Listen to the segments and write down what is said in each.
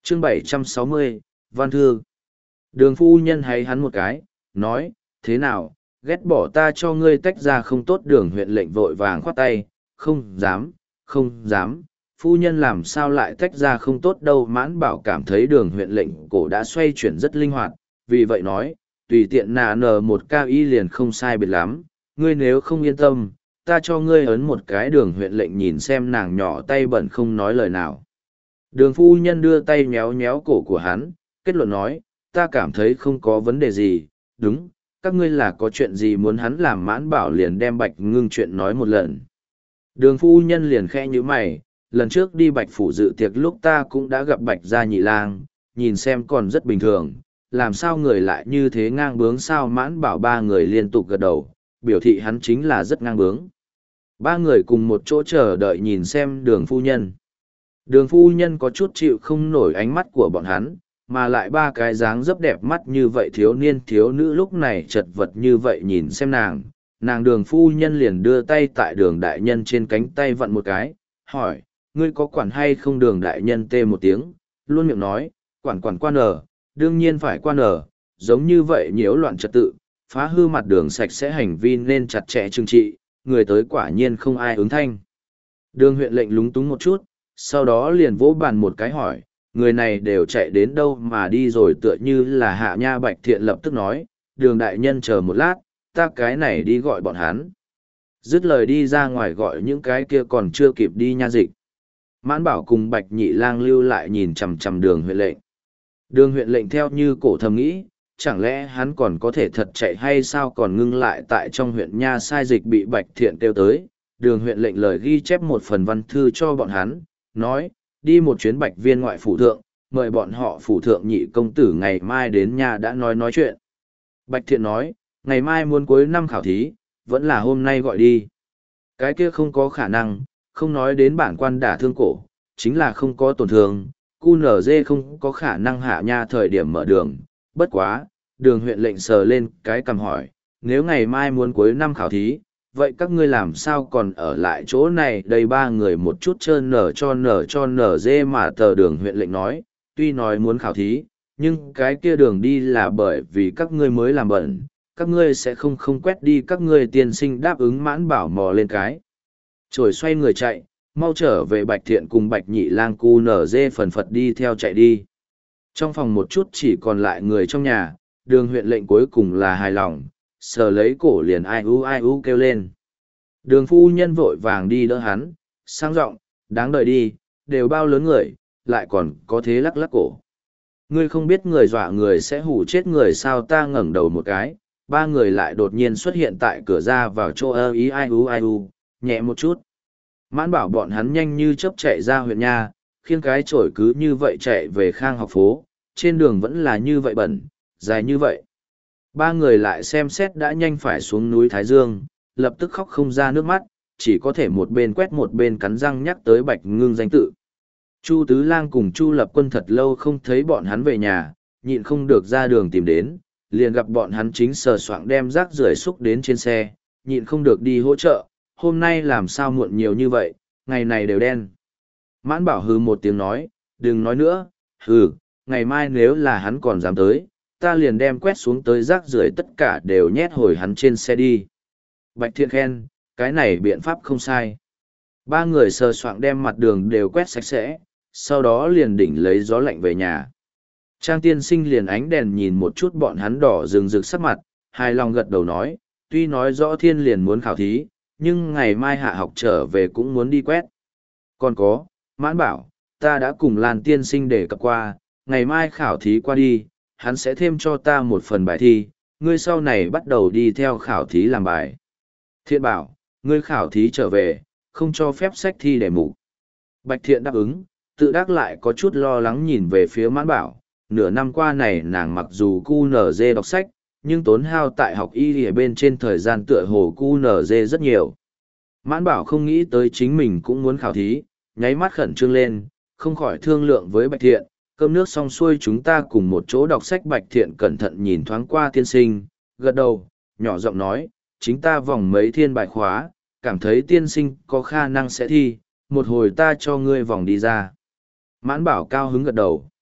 chương 760, Văn Thư. Đường phu nhân hay hắn một cái, nói, thế nào, ghét bỏ ta cho ngươi tách ra không tốt. Đường huyện lệnh vội vàng khoát tay, không dám, không dám, phu nhân làm sao lại tách ra không tốt đâu. Mãn Bảo cảm thấy đường huyện lệnh cổ đã xoay chuyển rất linh hoạt, vì vậy nói, tùy tiện nà nờ một cao y liền không sai biệt lắm, ngươi nếu không yên tâm, ta cho ngươi ấn một cái. Đường huyện lệnh nhìn xem nàng nhỏ tay bẩn không nói lời nào. Đường phu nhân đưa tay méo méo cổ của hắn, kết luận nói, ta cảm thấy không có vấn đề gì, đúng, các ngươi là có chuyện gì muốn hắn làm. Mãn Bảo liền đem Bạch Ngưng chuyện nói một lần. Đường phu nhân liền khẽ như mày, lần trước đi Bạch phủ dự tiệc lúc ta cũng đã gặp Bạch gia nhị lang, nhìn xem còn rất bình thường, làm sao người lại như thế ngang bướng sao. Mãn Bảo ba người liên tục gật đầu, biểu thị hắn chính là rất ngang bướng. Ba người cùng một chỗ chờ đợi nhìn xem đường phu nhân. Đường phu nhân có chút chịu không nổi ánh mắt của bọn hắn, mà lại ba cái dáng dấp đẹp mắt như vậy thiếu niên thiếu nữ lúc này chật vật như vậy nhìn xem nàng đường phu nhân liền đưa tay tại đường đại nhân trên cánh tay vặn một cái, hỏi, ngươi có quản hay không? Đường đại nhân tê một tiếng, luôn miệng nói, quản quan ở, đương nhiên phải quan ở, giống như vậy nhiễu loạn trật tự, phá hư mặt đường sạch sẽ hành vi nên chặt chẽ trừng trị, người tới quả nhiên không ai ứng thanh. Đường huyện lệnh lúng túng một chút, sau đó liền vỗ bàn một cái hỏi, người này đều chạy đến đâu mà đi rồi? Tựa như là Hạ Nha. Bạch Thiện lập tức nói, đường đại nhân chờ một lát, ta cái này đi gọi bọn hắn. Dứt lời đi ra ngoài gọi những cái kia còn chưa kịp đi nha dịch. Mãn Bảo cùng Bạch Nhị Lang lưu lại nhìn chằm chằm đường huyện lệnh. Đường huyện lệnh theo như cổ thầm nghĩ, chẳng lẽ hắn còn có thể thật chạy hay sao? Còn ngưng lại tại trong huyện nha sai dịch bị Bạch Thiện kêu tới. Đường huyện lệnh lời ghi chép một phần văn thư cho bọn hắn, nói, đi một chuyến Bạch viên ngoại phủ thượng, mời bọn họ phủ thượng nhị công tử ngày mai đến nhà đã nói chuyện. Bạch Thiện nói, ngày mai muốn cuối năm khảo thí, vẫn là hôm nay gọi đi. Cái kia không có khả năng, không nói đến bản quan đả thương cổ, chính là không có tổn thương, QNZ không có khả năng. Hạ Nha thời điểm mở đường, bất quá, đường huyện lệnh sờ lên cái cằm hỏi, nếu ngày mai muốn cuối năm khảo thí, vậy các ngươi làm sao còn ở lại chỗ này? Đây ba người một chút trơn nở dê mà. Tờ đường huyện lệnh nói, tuy nói muốn khảo thí, nhưng cái kia đường đi là bởi vì các ngươi mới làm bẩn, các ngươi sẽ không quét đi. Các ngươi tiên sinh đáp ứng. Mãn Bảo mò lên cái rồi xoay người chạy, mau trở về. Bạch Thiện cùng Bạch Nhị Lang QNZ phần phật đi theo chạy đi. Trong phòng một chút chỉ còn lại người trong nhà, đường huyện lệnh cuối cùng là hài lòng, sờ lấy cổ liền ai u kêu lên. Đường phu nhân vội vàng đi đỡ hắn, sang giọng, đáng đợi đi, đều bao lớn người, lại còn có thế lắc lắc cổ. Ngươi không biết người dọa người sẽ hù chết người sao? Ta ngẩng đầu một cái, ba người lại đột nhiên xuất hiện tại cửa ra vào chỗ ý ai u, nhẹ một chút. Mãn Bảo bọn hắn nhanh như chớp chạy ra huyện nha, khiêng cái chổi cứ như vậy chạy về Khang học phố, trên đường vẫn là như vậy bẩn, dài như vậy. Ba người lại xem xét đã nhanh phải xuống núi Thái Dương, lập tức khóc không ra nước mắt, chỉ có thể một bên quét một bên cắn răng nhắc tới Bạch Ngưng danh tự. Chu Tứ Lang cùng Chu Lập Quân thật lâu không thấy bọn hắn về nhà, nhịn không được ra đường tìm đến, liền gặp bọn hắn chính sờ soạng đem rác rưởi xúc đến trên xe, nhịn không được đi hỗ trợ. Hôm nay làm sao muộn nhiều như vậy, ngày này đều đen. Mãn Bảo hừ một tiếng nói, đừng nói nữa, hừ, ngày mai nếu là hắn còn dám tới, ta liền đem quét xuống tới rác rưởi tất cả đều nhét hồi hắn trên xe đi. Bạch Thiện khen, cái này biện pháp không sai. Ba người sờ soạng đem mặt đường đều quét sạch sẽ, sau đó liền đỉnh lấy gió lạnh về nhà. Trang tiên sinh liền ánh đèn nhìn một chút bọn hắn đỏ rừng rực sắc mặt, hài lòng gật đầu nói, tuy nói rõ thiên liền muốn khảo thí, nhưng ngày mai hạ học trở về cũng muốn đi quét. Còn có, Mãn Bảo, ta đã cùng Lan tiên sinh để cập qua, ngày mai khảo thí qua đi, hắn sẽ thêm cho ta một phần bài thi, ngươi sau này bắt đầu đi theo khảo thí làm bài. Thiện bảo, ngươi khảo thí trở về, không cho phép sách thi đề mục. Bạch Thiện đáp ứng, tự đắc lại có chút lo lắng nhìn về phía Mãn Bảo. Nửa năm qua này nàng mặc dù QNZ đọc sách, nhưng tốn hao tại học y ở bên trên thời gian tựa hồ QNZ rất nhiều. Mãn Bảo không nghĩ tới chính mình cũng muốn khảo thí, nháy mắt khẩn trương lên, không khỏi thương lượng với Bạch Thiện, cơm nước xong xuôi chúng ta cùng một chỗ đọc sách. Bạch Thiện cẩn thận nhìn thoáng qua tiên sinh, gật đầu, nhỏ giọng nói, chính ta vòng mấy thiên bài khóa, cảm thấy tiên sinh có khả năng sẽ thi, một hồi ta cho ngươi vòng đi ra. Mãn Bảo cao hứng gật đầu.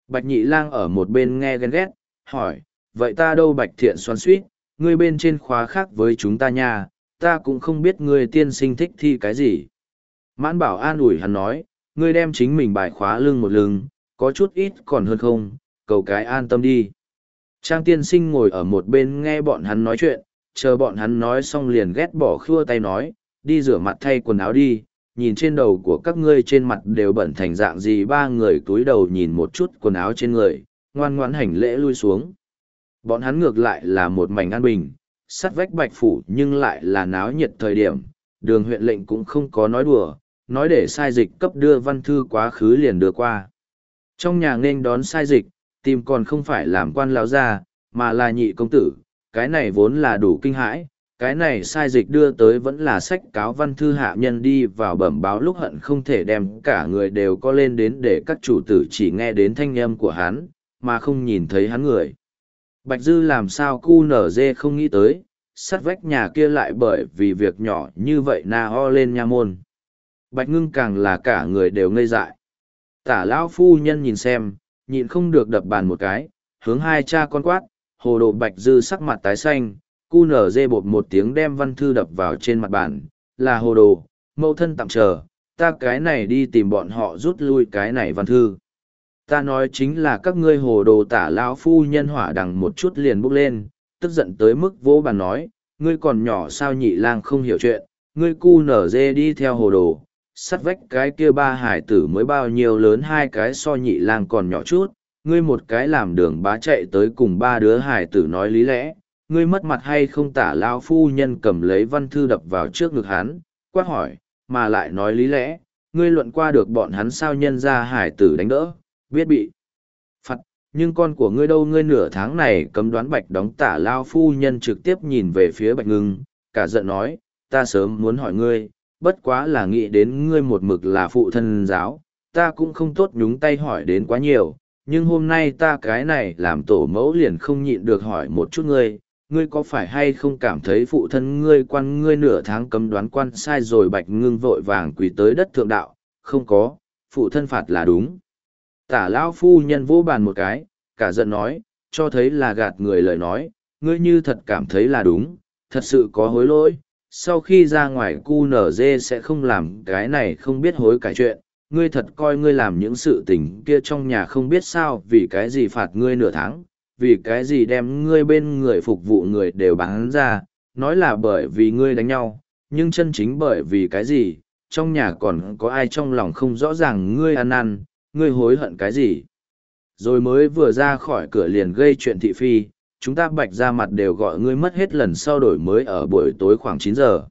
Bạch nhị lang ở một bên nghe ghen ghét, hỏi, vậy ta đâu Bạch thiện xoắn suýt, ngươi bên trên khóa khác với chúng ta nha, ta cũng không biết ngươi tiên sinh thích thi cái gì. Mãn bảo an ủi hắn nói, ngươi đem chính mình bài khóa lưng một lưng, có chút ít còn hơn không, cầu cái an tâm đi. Trang tiên sinh ngồi ở một bên nghe bọn hắn nói chuyện, chờ bọn hắn nói xong liền ghét bỏ khua tay nói, đi rửa mặt thay quần áo đi, nhìn trên đầu của các ngươi trên mặt đều bẩn thành dạng gì. Ba người túi đầu nhìn một chút quần áo trên người, ngoan ngoãn hành lễ lui xuống. Bọn hắn ngược lại là một mảnh an bình, sắt vách Bạch phủ nhưng lại là náo nhiệt thời điểm, đường huyện lệnh cũng không có nói đùa, nói để sai dịch cấp đưa văn thư quá khứ liền đưa qua. Trong nhà nên đón sai dịch, tìm còn không phải làm quan lão gia, mà là nhị công tử, cái này vốn là đủ kinh hãi, cái này sai dịch đưa tới vẫn là sách cáo văn thư hạ nhân đi vào bẩm báo lúc hận không thể đem cả người đều có lên đến để các chủ tử chỉ nghe đến thanh âm của hắn, mà không nhìn thấy hắn người. Bạch Dư làm sao cu nở dê không nghĩ tới, sắt vách nhà kia lại bởi vì việc nhỏ như vậy na ho lên nha môn. Bạch Ngưng càng là cả người đều ngây dại. Tả lão phu nhân nhìn xem, nhịn không được đập bàn một cái, hướng hai cha con quát, hồ đồ. Bạch Dư sắc mặt tái xanh, cu nở dê bột một tiếng đem văn thư đập vào trên mặt bàn, là hồ đồ, mẫu thân tạm chờ, ta cái này đi tìm bọn họ rút lui cái này văn thư. Ta nói chính là các ngươi hồ đồ. Tả lão phu nhân hỏa đằng một chút liền bốc lên, tức giận tới mức vỗ bàn nói, ngươi còn nhỏ sao nhị lang không hiểu chuyện, ngươi cu nở dê đi theo hồ đồ, sắt vách cái kia ba hải tử mới bao nhiêu lớn, hai cái so nhị lang còn nhỏ chút, ngươi một cái làm đường bá chạy tới cùng ba đứa hải tử nói lý lẽ, ngươi mất mặt hay không? Tả lão phu nhân cầm lấy văn thư đập vào trước ngực hắn, quát hỏi, mà lại nói lý lẽ, ngươi luận qua được bọn hắn sao? Nhân ra hải tử đánh đỡ, biết bị phạt, nhưng con của ngươi đâu? Ngươi nửa tháng này cấm đoán Bạch đóng. Tả lao phu nhân trực tiếp nhìn về phía Bạch Ngưng, cả giận nói, ta sớm muốn hỏi ngươi, bất quá là nghĩ đến ngươi một mực là phụ thân giáo, ta cũng không tốt nhúng tay hỏi đến quá nhiều, nhưng hôm nay ta cái này làm tổ mẫu liền không nhịn được hỏi một chút ngươi, ngươi có phải hay không cảm thấy phụ thân ngươi quan ngươi nửa tháng cấm đoán quan sai rồi? Bạch Ngưng vội vàng quỳ tới đất thượng đạo, không có, phụ thân phạt là đúng. Tả lão phu nhân vỗ bàn một cái, cả giận nói, cho thấy là gạt người lời nói, ngươi như thật cảm thấy là đúng, thật sự có hối lỗi, sau khi ra ngoài cu nở dê sẽ không làm cái này không biết hối cải chuyện, ngươi thật coi ngươi làm những sự tình kia trong nhà không biết sao? Vì cái gì phạt ngươi nửa tháng, vì cái gì đem ngươi bên người phục vụ người đều bán ra, nói là bởi vì ngươi đánh nhau, nhưng chân chính bởi vì cái gì? Trong nhà còn có ai trong lòng không rõ ràng ngươi ăn năn, ngươi hối hận cái gì? Rồi mới vừa ra khỏi cửa liền gây chuyện thị phi, chúng ta Bạch ra mặt đều gọi ngươi mất hết lần sau đổi mới ở buổi tối khoảng 9 giờ.